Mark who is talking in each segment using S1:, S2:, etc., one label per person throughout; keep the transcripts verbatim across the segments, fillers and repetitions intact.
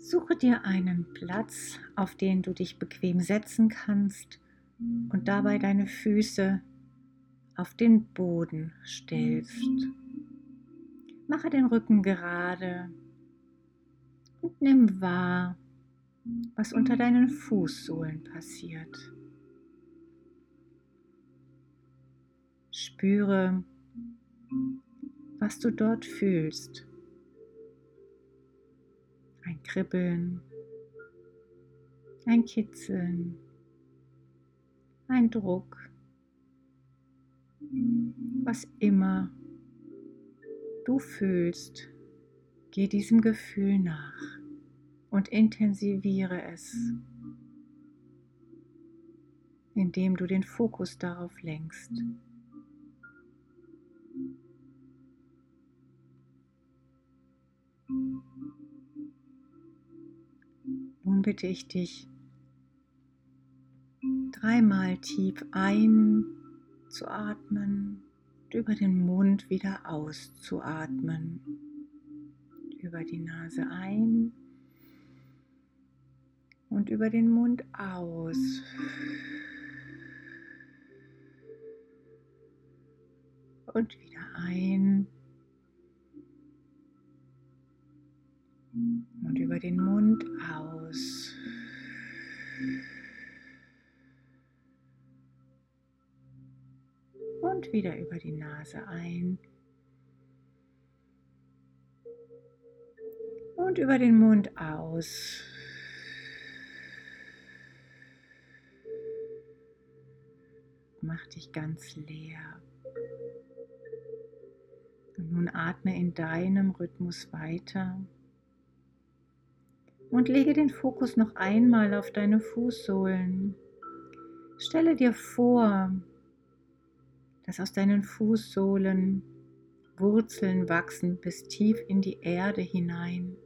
S1: Suche dir einen Platz, auf den du dich bequem setzen kannst und dabei deine Füße auf den Boden stellst. Mache den Rücken gerade und nimm wahr, was unter deinen Fußsohlen passiert. Spüre, was du dort fühlst. Ein Kribbeln, ein Kitzeln, ein Druck, was immer du fühlst, geh diesem Gefühl nach und intensiviere es, indem du den Fokus darauf lenkst. Nun bitte ich dich, dreimal tief einzuatmen und über den Mund wieder auszuatmen. Über die Nase ein und über den Mund aus. Und wieder ein und über den Mund aus. Und wieder über die Nase ein und über den Mund aus. Mach dich ganz leer. Und nun atme in deinem Rhythmus weiter und lege den Fokus noch einmal auf deine Fußsohlen. Stelle dir vor, dass aus deinen Fußsohlen Wurzeln wachsen bis tief in die Erde hinein.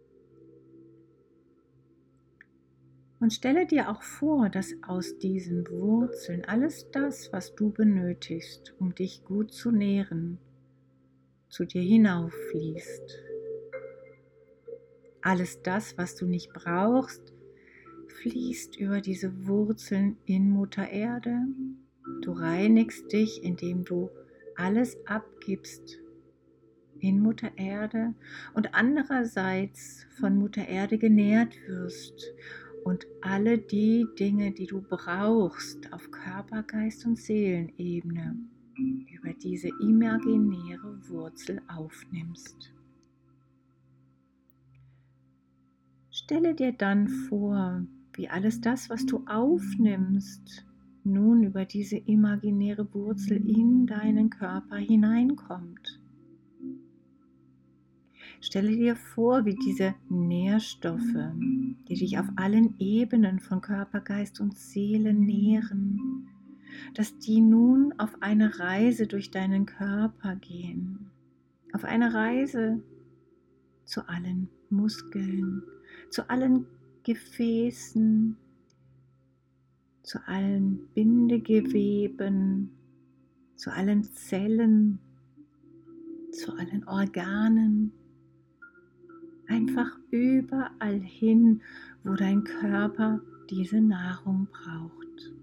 S1: Und stelle dir auch vor, dass aus diesen Wurzeln alles das, was du benötigst, um dich gut zu nähren, zu dir hinauffließt. Alles das, was du nicht brauchst, fließt über diese Wurzeln in Mutter Erde. Du reinigst dich, indem du alles abgibst in Mutter Erde und andererseits von Mutter Erde genährt wirst und alle die Dinge, die du brauchst auf Körper, Geist und Seelenebene, über diese imaginäre Wurzel aufnimmst. Stelle dir dann vor, wie alles das, was du aufnimmst, nun über diese imaginäre Wurzel in deinen Körper hineinkommt. Stelle dir vor, wie diese Nährstoffe, die dich auf allen Ebenen von Körper, Geist und Seele nähren, dass die nun auf eine Reise durch deinen Körper gehen, auf eine Reise zu allen Muskeln, zu allen Gefäßen, zu allen Bindegeweben, zu allen Zellen, zu allen Organen, einfach überall hin, wo dein Körper diese Nahrung braucht.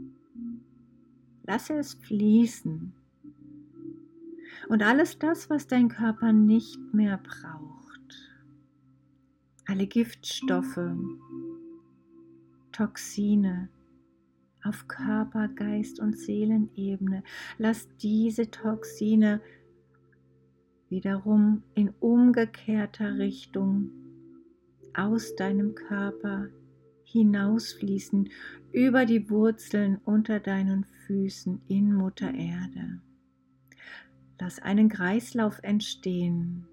S1: Lasse es fließen. Und alles das, was dein Körper nicht mehr braucht, alle Giftstoffe, Toxine auf Körper, Geist und Seelenebene, lass diese Toxine wiederum in umgekehrter Richtung aus deinem Körper hinausfließen, über die Wurzeln unter deinen Füßen in Mutter Erde. Lass einen Kreislauf entstehen,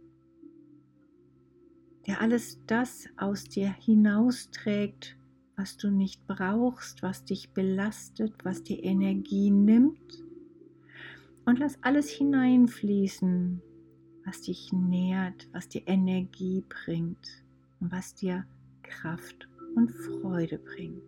S1: der alles das aus dir hinausträgt, was du nicht brauchst, was dich belastet, was dir Energie nimmt. Und lass alles hineinfließen, was dich nährt, was dir Energie bringt und was dir Kraft und Freude bringt.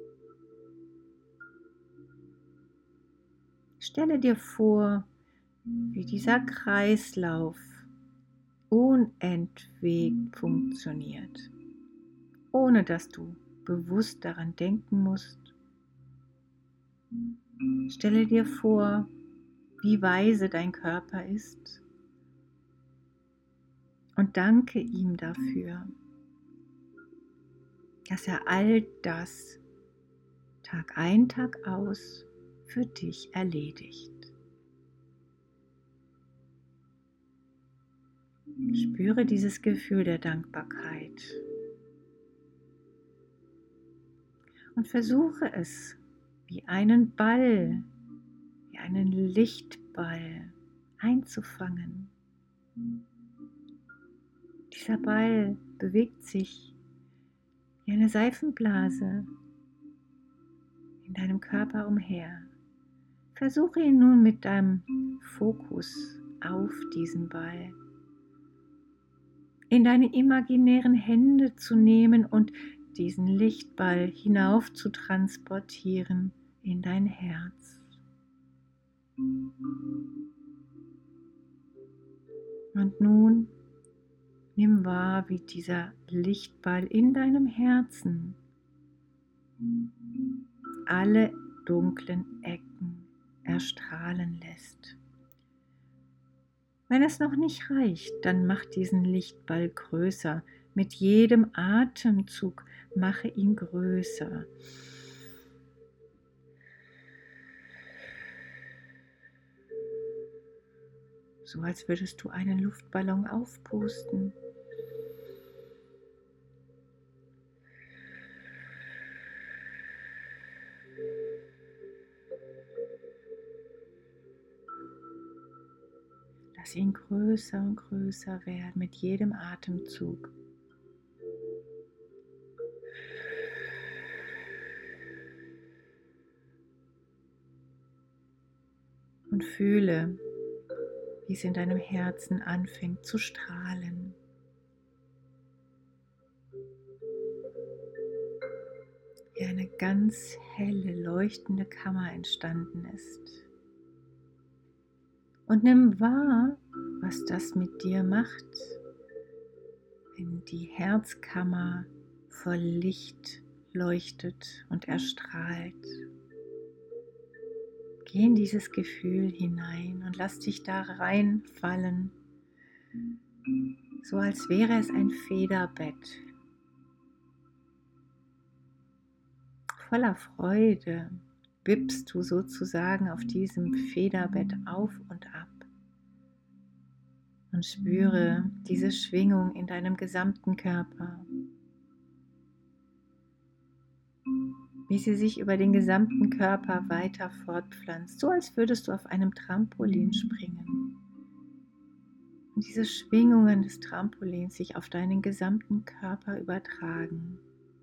S1: Stelle dir vor, wie dieser Kreislauf unentwegt funktioniert. ohne dass du bewusst daran denken musst. Stelle dir vor, wie weise dein Körper ist und danke ihm dafür, dass er all das Tag ein, Tag aus für dich erledigt. Spüre dieses Gefühl der Dankbarkeit und versuche es wie einen Ball, wie einen Lichtball einzufangen. Dieser Ball bewegt sich wie eine Seifenblase in deinem Körper umher. Versuche ihn nun mit deinem Fokus auf diesen Ball in deine imaginären Hände zu nehmen und diesen Lichtball hinauf zu transportieren in dein Herz. Und nun nimm wahr, wie dieser Lichtball in deinem Herzen alle dunklen Ecken erstrahlen lässt. Wenn es noch nicht reicht, dann mach diesen Lichtball größer. Mit jedem Atemzug mache ihn größer. So als würdest du einen Luftballon aufpusten. Lass ihn größer und größer werden mit jedem Atemzug. Und fühle, wie es in deinem Herzen anfängt zu strahlen. Wie eine ganz helle, leuchtende Kammer entstanden ist. Und nimm wahr, was das mit dir macht, wenn die Herzkammer voll Licht leuchtet und erstrahlt. Geh in dieses Gefühl hinein und lass dich da reinfallen, so als wäre es ein Federbett. Voller Freude wippst du sozusagen auf diesem Federbett auf und ab und spüre diese Schwingung in deinem gesamten Körper, wie sie sich über den gesamten Körper weiter fortpflanzt, so als würdest du auf einem Trampolin springen. Und diese Schwingungen des Trampolins sich auf deinen gesamten Körper übertragen.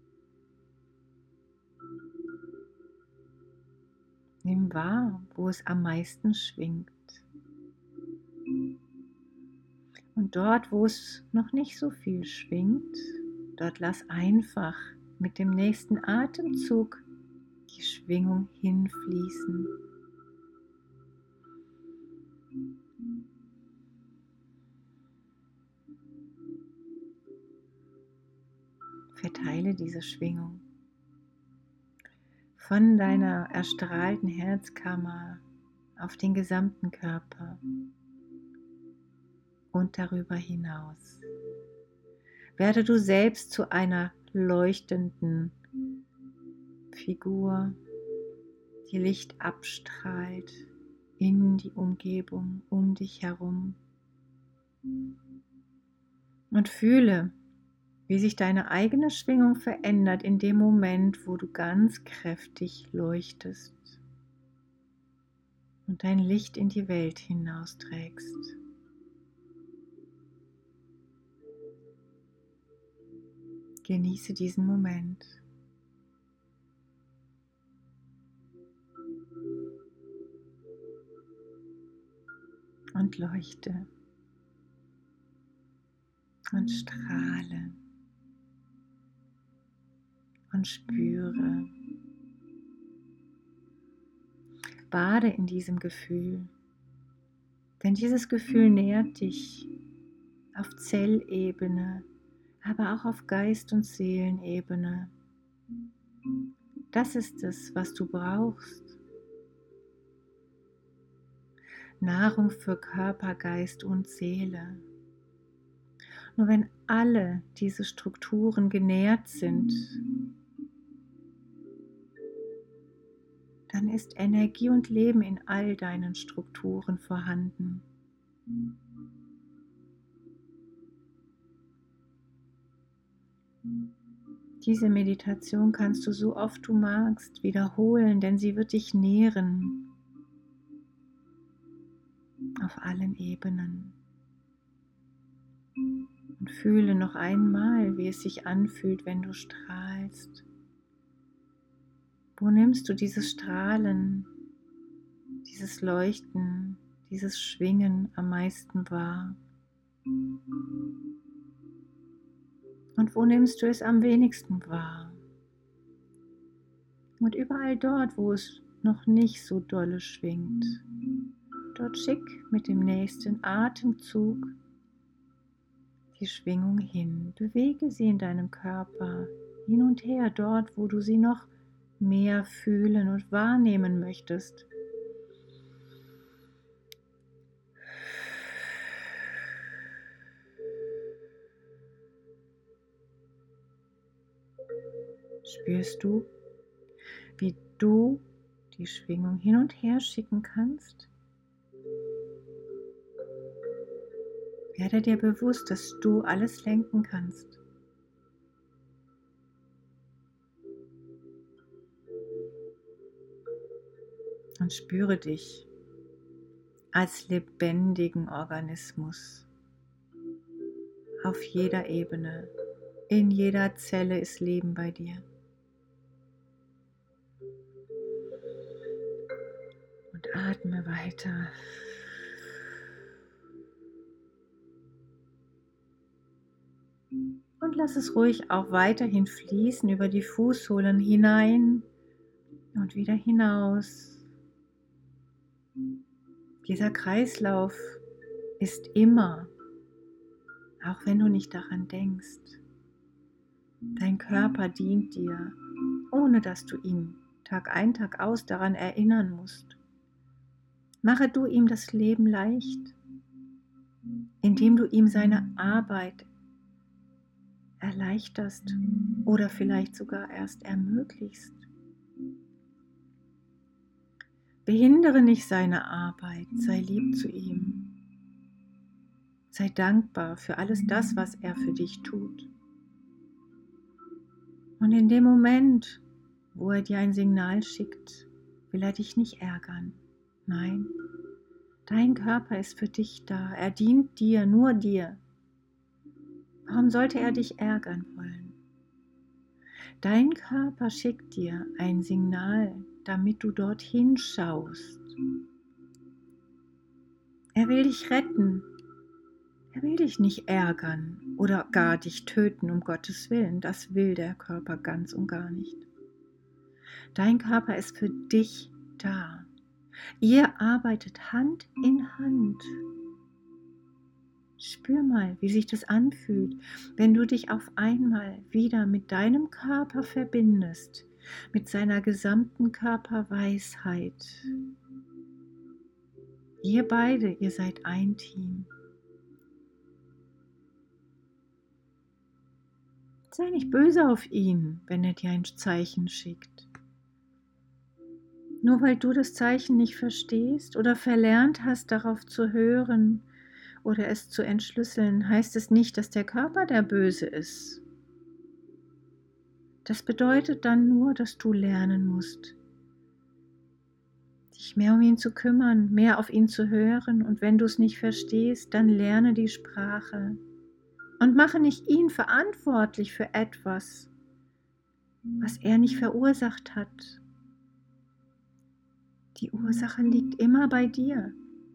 S1: Nimm wahr, wo es am meisten schwingt. Und dort, wo es noch nicht so viel schwingt, dort lass einfach mit dem nächsten Atemzug die Schwingung hinfließen. Verteile diese Schwingung von deiner erstrahlten Herzkammer auf den gesamten Körper und darüber hinaus. Werde du selbst zu einer leuchtenden Figur, die Licht abstrahlt in die Umgebung um dich herum. Und fühle, wie sich deine eigene Schwingung verändert in dem Moment, wo du ganz kräftig leuchtest und dein Licht in die Welt hinausträgst. Genieße diesen Moment. Und leuchte und strahle und spüre. Bade in diesem Gefühl, denn dieses Gefühl nährt dich auf Zellebene aber auch auf Geist- und Seelenebene. Das ist es, was du brauchst. Nahrung für Körper, Geist und Seele. Nur wenn alle diese Strukturen genährt sind, dann ist Energie und Leben in all deinen Strukturen vorhanden. Diese Meditation kannst du so oft du magst wiederholen, denn sie wird dich nähren auf allen Ebenen. Und fühle noch einmal, wie es sich anfühlt, wenn du strahlst. Wo nimmst du dieses Strahlen, dieses Leuchten, dieses Schwingen am meisten wahr? Und wo nimmst du es am wenigsten wahr? Und überall dort, wo es noch nicht so dolle schwingt, dort schick mit dem nächsten Atemzug die Schwingung hin. Bewege sie in deinem Körper hin und her, dort, wo du sie noch mehr fühlen und wahrnehmen möchtest. Spürst du, wie du die Schwingung hin und her schicken kannst? Werde dir bewusst, dass du alles lenken kannst. Und spüre dich als lebendigen Organismus auf jeder Ebene. In jeder Zelle ist Leben bei dir. Und atme weiter. Und lass es ruhig auch weiterhin fließen über die Fußsohlen hinein und wieder hinaus. Dieser Kreislauf ist immer, auch wenn du nicht daran denkst. Dein Körper dient dir, ohne dass du ihn Tag ein, Tag aus daran erinnern musst. Mache du ihm das Leben leicht, indem du ihm seine Arbeit erleichterst oder vielleicht sogar erst ermöglichst. Behindere nicht seine Arbeit, sei lieb zu ihm. Sei dankbar für alles das, was er für dich tut. Und in dem Moment, wo er dir ein Signal schickt, will er dich nicht ärgern. Nein, dein Körper ist für dich da. Er dient dir, nur dir. Warum sollte er dich ärgern wollen? Dein Körper schickt dir ein Signal, damit du dorthin schaust. Er will dich retten. Er will dich nicht ärgern oder gar dich töten, um Gottes Willen. Das will der Körper ganz und gar nicht. Dein Körper ist für dich da. Ihr arbeitet Hand in Hand. Spür mal, wie sich das anfühlt, wenn du dich auf einmal wieder mit deinem Körper verbindest, mit seiner gesamten Körperweisheit. Ihr beide, ihr seid ein Team. Sei nicht böse auf ihn, wenn er dir ein Zeichen schickt. Nur weil du das Zeichen nicht verstehst oder verlernt hast, darauf zu hören oder es zu entschlüsseln, heißt es nicht, dass der Körper der Böse ist. Das bedeutet dann nur, dass du lernen musst, dich mehr um ihn zu kümmern, mehr auf ihn zu hören, und wenn du es nicht verstehst, dann lerne die Sprache und mache nicht ihn verantwortlich für etwas, was er nicht verursacht hat. Die Ursache liegt immer bei dir.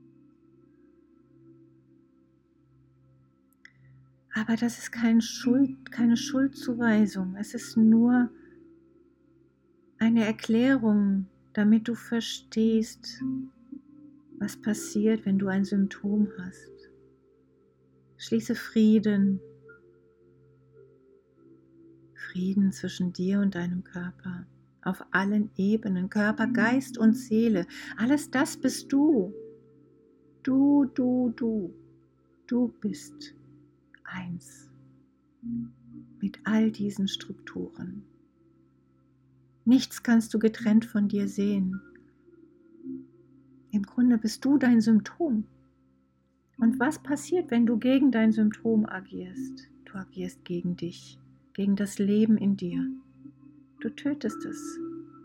S1: Aber das ist kein Schuld, keine Schuldzuweisung. Es ist nur eine Erklärung, damit du verstehst, was passiert, wenn du ein Symptom hast. Schließe Frieden Frieden zwischen dir und deinem Körper. Auf allen Ebenen, Körper, Geist und Seele. Alles das bist du. Du, du, du. Du bist eins mit all diesen Strukturen. Nichts kannst du getrennt von dir sehen. Im Grunde bist du dein Symptom. Und was passiert, wenn du gegen dein Symptom agierst? Du agierst gegen dich, gegen das Leben in dir. Du tötest es.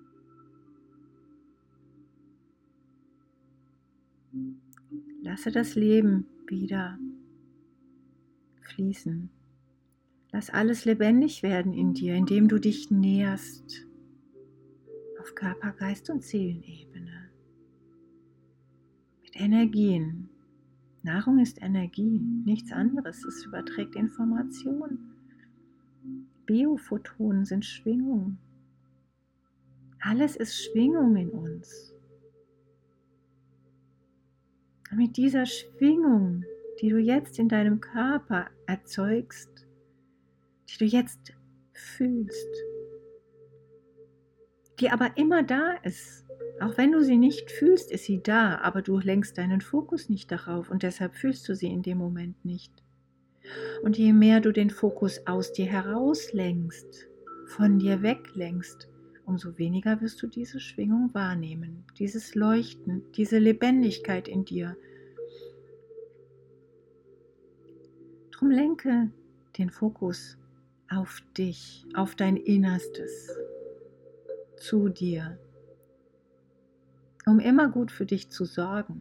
S1: Lasse das Leben wieder fließen. Lass alles lebendig werden in dir, indem du dich näherst auf Körper, Geist und Seelenebene. Mit Energien. Nahrung ist Energie, nichts anderes. Es überträgt Information. Biophotonen sind Schwingung. Alles ist Schwingung in uns. Und mit dieser Schwingung, die du jetzt in deinem Körper erzeugst, die du jetzt fühlst, die aber immer da ist. Auch wenn du sie nicht fühlst, ist sie da, aber du lenkst deinen Fokus nicht darauf und deshalb fühlst du sie in dem Moment nicht. Und je mehr du den Fokus aus dir herauslenkst, von dir weglenkst, umso weniger wirst du diese Schwingung wahrnehmen, dieses Leuchten, diese Lebendigkeit in dir. Drum lenke den Fokus auf dich, auf dein Innerstes, zu dir, um immer gut für dich zu sorgen.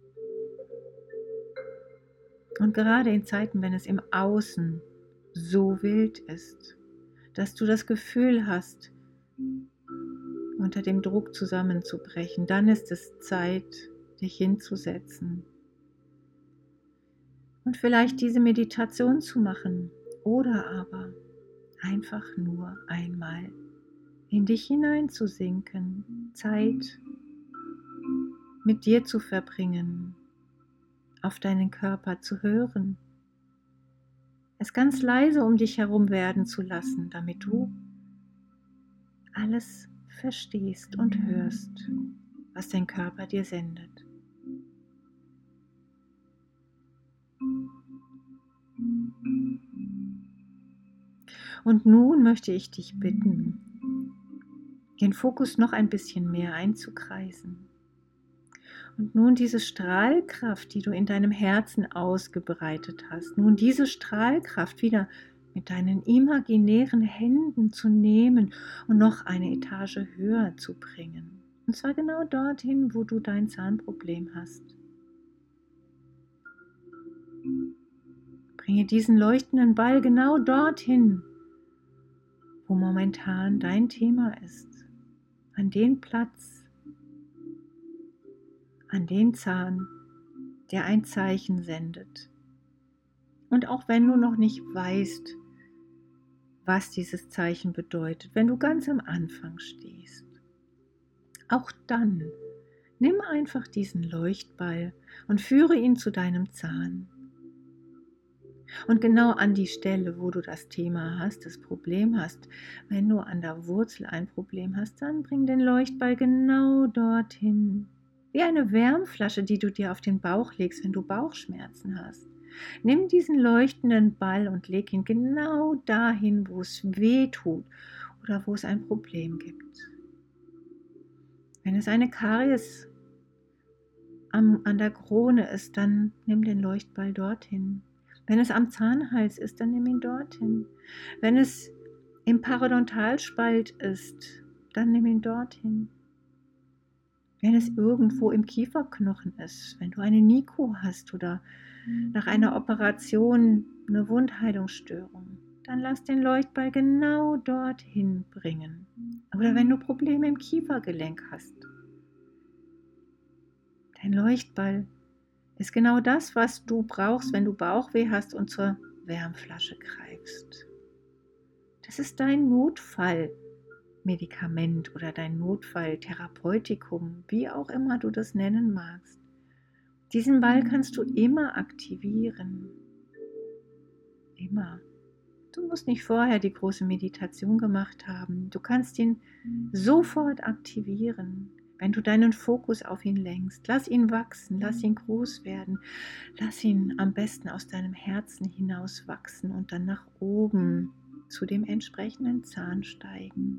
S1: Und gerade in Zeiten, wenn es im Außen so wild ist, dass du das Gefühl hast, unter dem Druck zusammenzubrechen, dann ist es Zeit, dich hinzusetzen und vielleicht diese Meditation zu machen oder aber einfach nur einmal in dich hineinzusinken, Zeit mit dir zu verbringen, auf deinen Körper zu hören, es ganz leise um dich herum werden zu lassen, damit du alles verstehst und hörst, was dein Körper dir sendet. Und nun möchte ich dich bitten, den Fokus noch ein bisschen mehr einzukreisen. Und nun diese Strahlkraft, die du in deinem Herzen ausgebreitet hast, nun diese Strahlkraft wieder mit deinen imaginären Händen zu nehmen und noch eine Etage höher zu bringen. Und zwar genau dorthin, wo du dein Zahnproblem hast. Bringe diesen leuchtenden Ball genau dorthin, wo momentan dein Thema ist. An den Platz, an den Zahn, der ein Zeichen sendet. Und auch wenn du noch nicht weißt, was dieses Zeichen bedeutet, wenn du ganz am Anfang stehst, auch dann nimm einfach diesen Leuchtball und führe ihn zu deinem Zahn. Und genau an die Stelle, wo du das Thema hast, das Problem hast, wenn du an der Wurzel ein Problem hast, dann bring den Leuchtball genau dorthin. Wie eine Wärmflasche, die du dir auf den Bauch legst, wenn du Bauchschmerzen hast. Nimm diesen leuchtenden Ball und leg ihn genau dahin, wo es weh tut oder wo es ein Problem gibt. Wenn es eine Karies am, an der Krone ist, dann nimm den Leuchtball dorthin. Wenn es am Zahnhals ist, dann nimm ihn dorthin. Wenn es im Parodontalspalt ist, dann nimm ihn dorthin. Wenn es irgendwo im Kieferknochen ist, wenn du eine Niko hast oder nach einer Operation eine Wundheilungsstörung, dann lass den Leuchtball genau dorthin bringen. Oder wenn du Probleme im Kiefergelenk hast. Dein Leuchtball ist genau das, was du brauchst, wenn du Bauchweh hast und zur Wärmflasche greifst. Das ist dein Notfallmedikament oder dein Notfalltherapeutikum, wie auch immer du das nennen magst. Diesen Ball kannst du immer aktivieren. Immer. Du musst nicht vorher die große Meditation gemacht haben. Du kannst ihn sofort aktivieren, wenn du deinen Fokus auf ihn lenkst. Lass ihn wachsen, lass ihn groß werden. Lass ihn am besten aus deinem Herzen hinaus wachsen und dann nach oben zu dem entsprechenden Zahn steigen.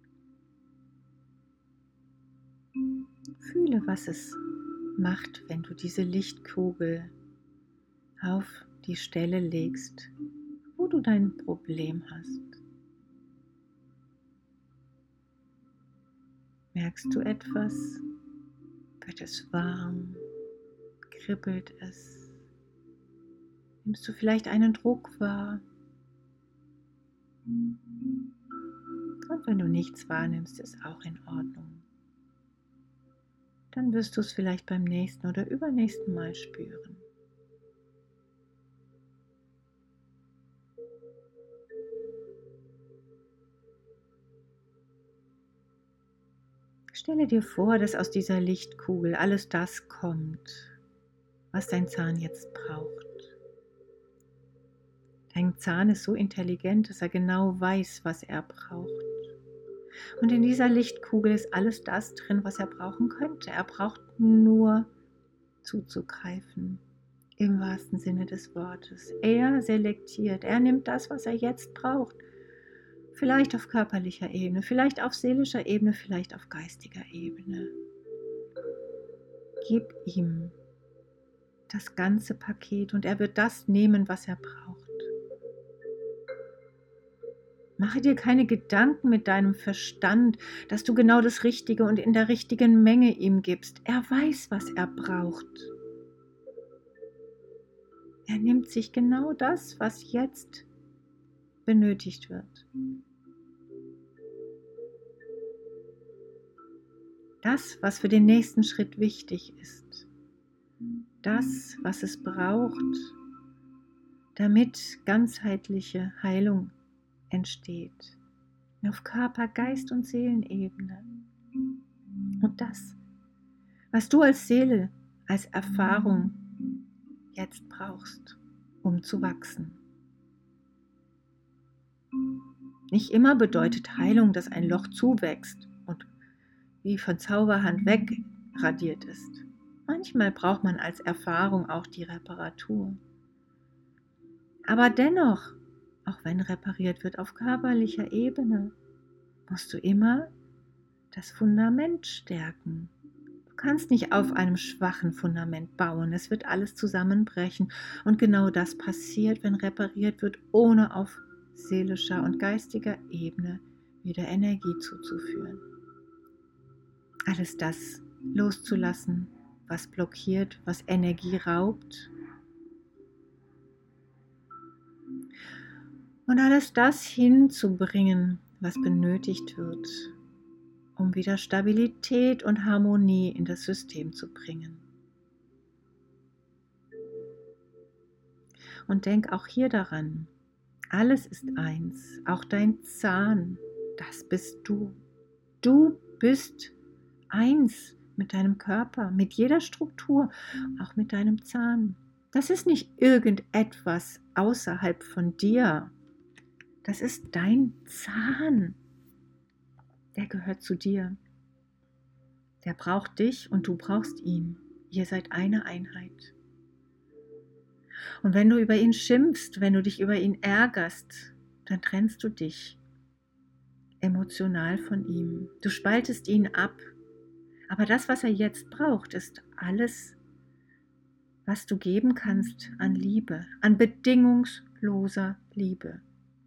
S1: Fühle, was es macht, wenn du diese Lichtkugel auf die Stelle legst, wo du dein Problem hast. Merkst du etwas? Wird es warm? Kribbelt es? Nimmst du vielleicht einen Druck wahr? Und wenn du nichts wahrnimmst, ist auch in Ordnung. Dann wirst du es vielleicht beim nächsten oder übernächsten Mal spüren. Stelle dir vor, dass aus dieser Lichtkugel alles das kommt, was dein Zahn jetzt braucht. Dein Zahn ist so intelligent, dass er genau weiß, was er braucht. Und in dieser Lichtkugel ist alles das drin, was er brauchen könnte. Er braucht nur zuzugreifen, im wahrsten Sinne des Wortes. Er selektiert, er nimmt das, was er jetzt braucht. Vielleicht auf körperlicher Ebene, vielleicht auf seelischer Ebene, vielleicht auf geistiger Ebene. Gib ihm das ganze Paket und er wird das nehmen, was er braucht. Mache dir keine Gedanken mit deinem Verstand, dass du genau das Richtige und in der richtigen Menge ihm gibst. Er weiß, was er braucht. Er nimmt sich genau das, was jetzt benötigt wird. Das, was für den nächsten Schritt wichtig ist. Das, was es braucht, damit ganzheitliche Heilung entsteht. Auf Körper-, Geist- und Seelenebene. Und das, was du als Seele, als Erfahrung jetzt brauchst, um zu wachsen. Nicht immer bedeutet Heilung, dass ein Loch zuwächst und wie von Zauberhand wegradiert ist. Manchmal braucht man als Erfahrung auch die Reparatur. Aber dennoch, auch wenn repariert wird auf körperlicher Ebene, musst du immer das Fundament stärken. Du kannst nicht auf einem schwachen Fundament bauen, es wird alles zusammenbrechen. Und genau das passiert, wenn repariert wird, ohne auf seelischer und geistiger Ebene wieder Energie zuzuführen. Alles das loszulassen, was blockiert, was Energie raubt. Und alles das hinzubringen, was benötigt wird, um wieder Stabilität und Harmonie in das System zu bringen. Und denk auch hier daran, alles ist eins, auch dein Zahn, das bist du. Du bist eins mit deinem Körper, mit jeder Struktur, auch mit deinem Zahn. Das ist nicht irgendetwas außerhalb von dir. Das ist dein Zahn. Der gehört zu dir. Der braucht dich und du brauchst ihn. Ihr seid eine Einheit. Und wenn du über ihn schimpfst, wenn du dich über ihn ärgerst, dann trennst du dich emotional von ihm. Du spaltest ihn ab. Aber das, was er jetzt braucht, ist alles, was du geben kannst an Liebe, an bedingungsloser Liebe.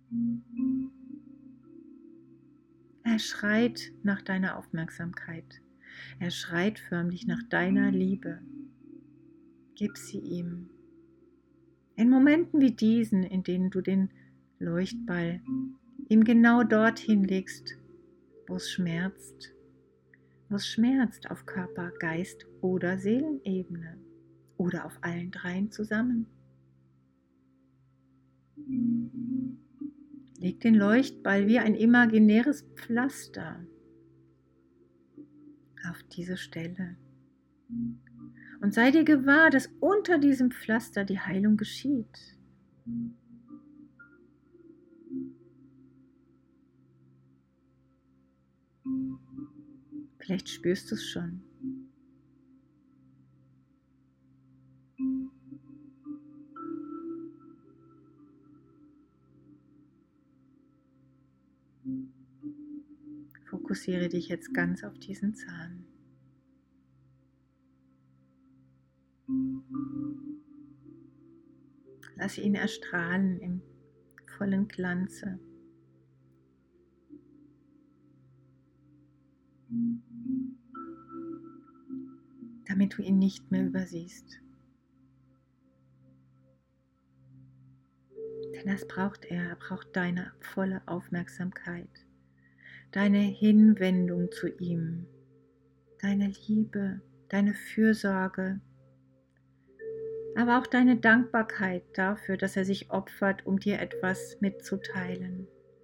S1: Er schreit nach deiner Aufmerksamkeit. Er schreit förmlich nach deiner Liebe. Gib sie ihm. In Momenten wie diesen, in denen du den Leuchtball ihm genau dorthin legst, wo es schmerzt, wo es schmerzt auf Körper, Geist oder Seelenebene oder auf allen dreien zusammen. Leg den Leuchtball wie ein imaginäres Pflaster auf diese Stelle und sei dir gewahr, dass unter diesem Pflaster die Heilung geschieht. Vielleicht spürst du es schon. Fokussiere dich jetzt ganz auf diesen Zahn. Lass ihn erstrahlen im vollen Glanze. Damit du ihn nicht mehr übersiehst. Denn das braucht er, er braucht deine volle Aufmerksamkeit, deine Hinwendung zu ihm, deine Liebe, deine Fürsorge, aber auch deine Dankbarkeit dafür, dass er sich opfert, um dir etwas mitzuteilen,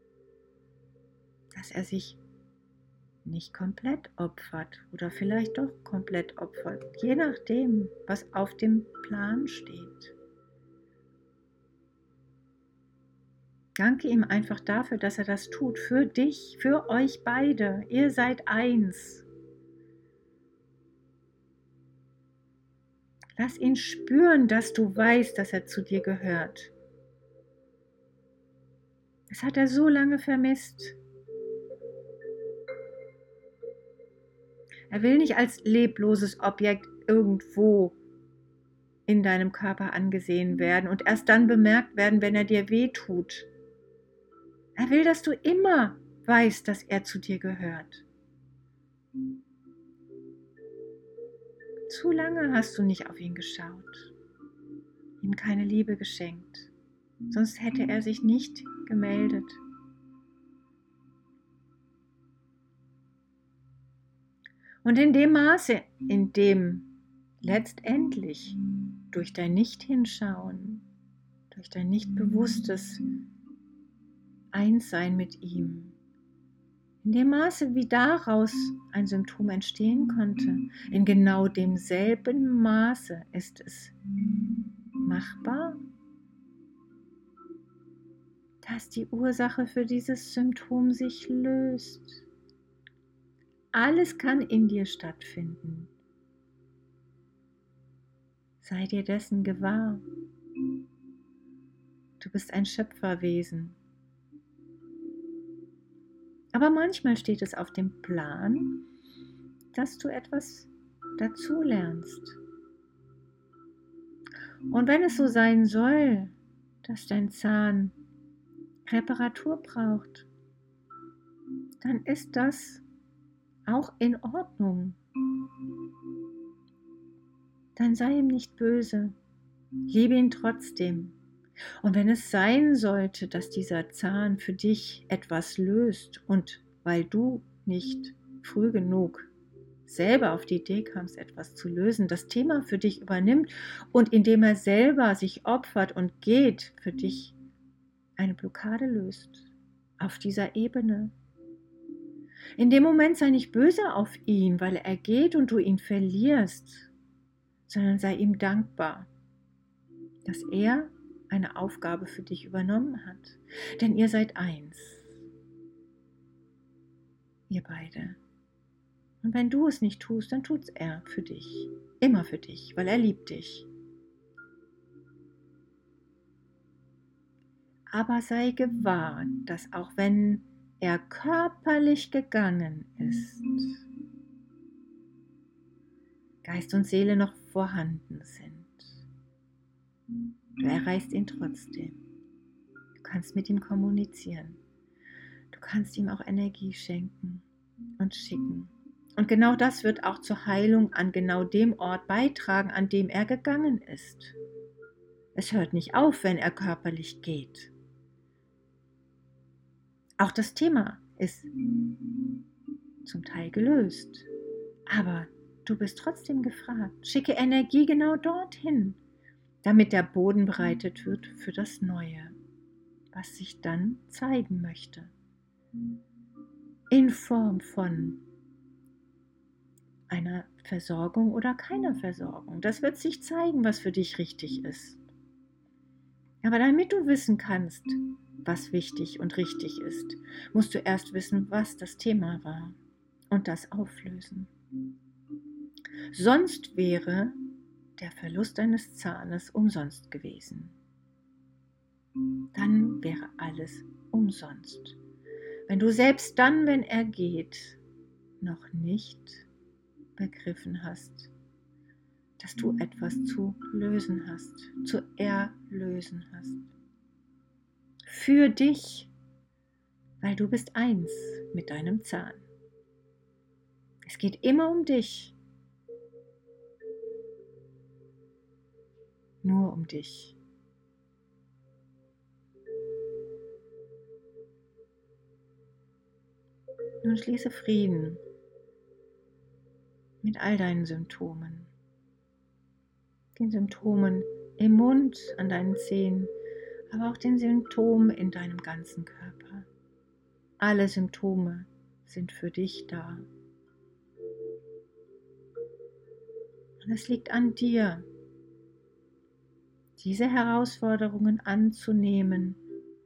S1: dass er sich nicht komplett opfert oder vielleicht doch komplett opfert, je nachdem, was auf dem Plan steht. Danke ihm einfach dafür, dass er das tut, für dich, für euch beide. Ihr seid eins. Lass ihn spüren, dass du weißt, dass er zu dir gehört. Das hat er so lange vermisst. Er will nicht als lebloses Objekt irgendwo in deinem Körper angesehen werden und erst dann bemerkt werden, wenn er dir wehtut. Er will, dass du immer weißt, dass er zu dir gehört. Zu lange hast du nicht auf ihn geschaut, ihm keine Liebe geschenkt, sonst hätte er sich nicht gemeldet. Und in dem Maße, in dem letztendlich durch dein Nicht-Hinschauen, durch dein nicht bewusstes Einssein mit ihm, in dem Maße, wie daraus ein Symptom entstehen konnte, in genau demselben Maße ist es machbar, dass die Ursache für dieses Symptom sich löst. Alles kann in dir stattfinden. Sei dir dessen gewahr. Du bist ein Schöpferwesen. Aber manchmal steht es auf dem Plan, dass du etwas dazu lernst. Und wenn es so sein soll, dass dein Zahn Reparatur braucht, dann ist das auch in Ordnung. Dann sei ihm nicht böse. Liebe ihn trotzdem. Und wenn es sein sollte, dass dieser Zahn für dich etwas löst und weil du nicht früh genug selber auf die Idee kamst, etwas zu lösen, das Thema für dich übernimmt und indem er selber sich opfert und geht, für dich eine Blockade löst, auf dieser Ebene. In dem Moment sei nicht böse auf ihn, weil er geht und du ihn verlierst, sondern sei ihm dankbar, dass er eine Aufgabe für dich übernommen hat. Denn ihr seid eins. Ihr beide. Und wenn du es nicht tust, dann tut es er für dich. Immer für dich, weil er liebt dich. Aber sei gewahr, dass auch wenn er körperlich gegangen ist, Geist und Seele noch vorhanden sind. Du erreichst ihn trotzdem. Du kannst mit ihm kommunizieren. Du kannst ihm auch Energie schenken und schicken. Und genau das wird auch zur Heilung an genau dem Ort beitragen, an dem er gegangen ist. Es hört nicht auf, wenn er körperlich geht. Auch das Thema ist zum Teil gelöst. Aber du bist trotzdem gefragt. Schicke Energie genau dorthin, damit der Boden bereitet wird für das Neue, was sich dann zeigen möchte. In Form von einer Versorgung oder keiner Versorgung. Das wird sich zeigen, was für dich richtig ist. Aber damit du wissen kannst, was wichtig und richtig ist, musst du erst wissen, was das Thema war und das auflösen. Sonst wäre der Verlust eines Zahnes umsonst gewesen. Dann wäre alles umsonst. Wenn du selbst dann, wenn er geht, noch nicht begriffen hast, dass du etwas zu lösen hast, zu erlösen hast. Für dich, weil du bist eins mit deinem Zahn. Es geht immer um dich. Nur um dich. Nun schließe Frieden mit all deinen Symptomen. Den Symptomen im Mund, an deinen Zähnen, aber auch den Symptomen in deinem ganzen Körper. Alle Symptome sind für dich da. Und es liegt an dir, diese Herausforderungen anzunehmen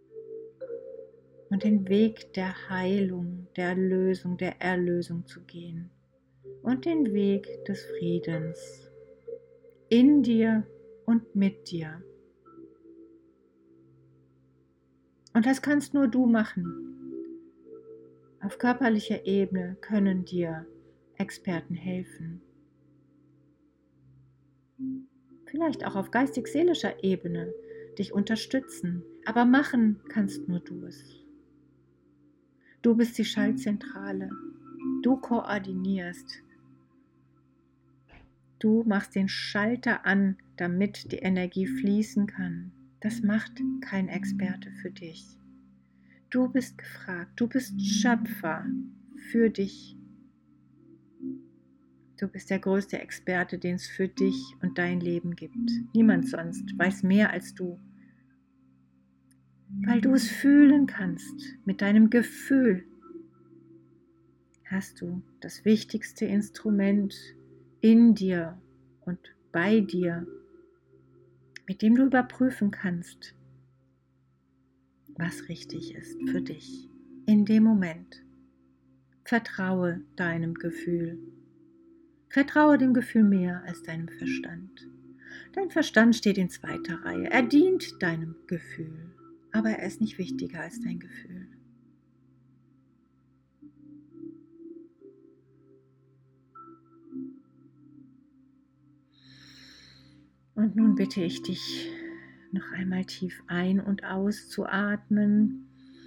S1: und den Weg der Heilung, der Lösung, der Erlösung zu gehen und den Weg des Friedens in dir und mit dir. Und das kannst nur du machen. Auf körperlicher Ebene können dir Experten helfen. Vielleicht auch auf geistig-seelischer Ebene dich unterstützen, aber machen kannst nur du es. Du bist die Schaltzentrale, du koordinierst, du machst den Schalter an, damit die Energie fließen kann. Das macht kein Experte für dich. Du bist gefragt, du bist Schöpfer für dich. Du bist der größte Experte, den es für dich und dein Leben gibt. Niemand sonst weiß mehr als du. Weil du es fühlen kannst, mit deinem Gefühl, hast du das wichtigste Instrument in dir und bei dir, mit dem du überprüfen kannst, was richtig ist für dich in dem Moment. Vertraue deinem Gefühl. Vertraue dem Gefühl mehr als deinem Verstand. Dein Verstand steht in zweiter Reihe. Er dient deinem Gefühl, aber er ist nicht wichtiger als dein Gefühl. Und nun bitte ich dich, noch einmal tief ein- und auszuatmen.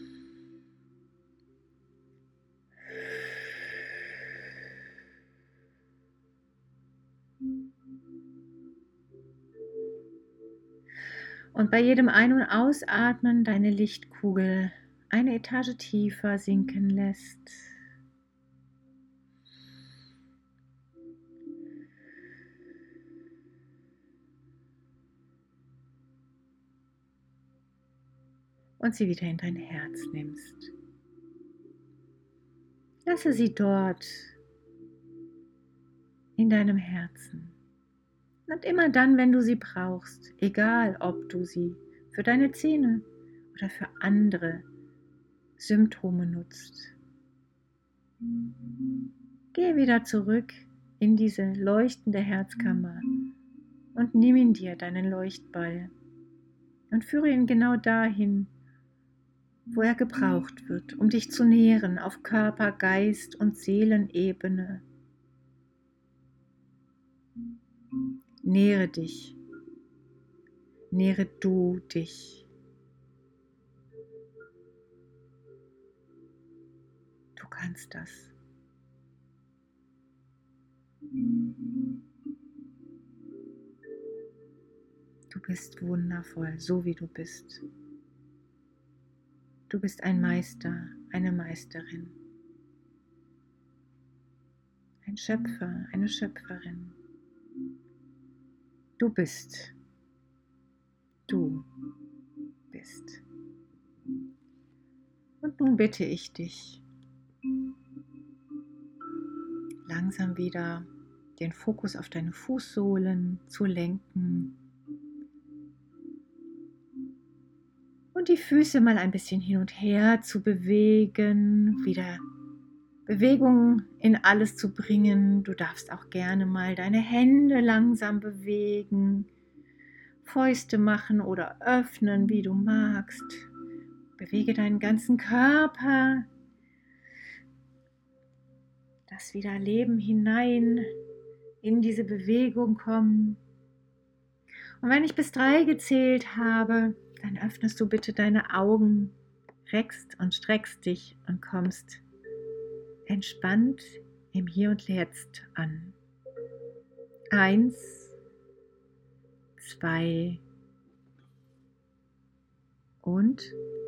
S1: Und bei jedem Ein- und Ausatmen deine Lichtkugel eine Etage tiefer sinken lässt. Und sie wieder in dein Herz nimmst. Lasse sie dort in deinem Herzen. Und immer dann, wenn du sie brauchst, egal ob du sie für deine Zähne oder für andere Symptome nutzt. Geh wieder zurück in diese leuchtende Herzkammer und nimm in dir deinen Leuchtball und führe ihn genau dahin, wo er gebraucht wird, um dich zu nähren auf Körper-, Geist- und Seelenebene. Nähre dich, nähre du dich. Du kannst das. Du bist wundervoll, so wie du bist. Du bist ein Meister, eine Meisterin. Ein Schöpfer, eine Schöpferin. Du bist. Du bist. Und nun bitte ich dich, langsam wieder den Fokus auf deine Fußsohlen zu lenken und die Füße mal ein bisschen hin und her zu bewegen. Wieder Bewegung in alles zu bringen. Du darfst auch gerne mal deine Hände langsam bewegen, Fäuste machen oder öffnen, wie du magst. Bewege deinen ganzen Körper. Lass wieder Leben hinein in diese Bewegung kommen. Und wenn ich bis drei gezählt habe, dann öffnest du bitte deine Augen, reckst und streckst dich und kommst entspannt im Hier und Jetzt an. Eins, zwei und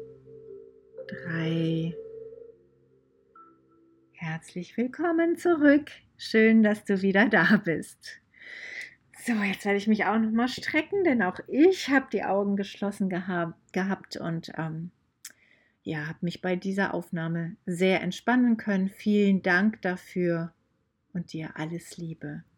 S1: drei. Herzlich willkommen zurück. Schön, dass du wieder da bist. So, jetzt werde ich mich auch noch mal strecken, denn auch ich habe die Augen geschlossen geha- gehabt und ähm, ja, habe mich bei dieser Aufnahme sehr entspannen können. Vielen Dank dafür und dir alles Liebe.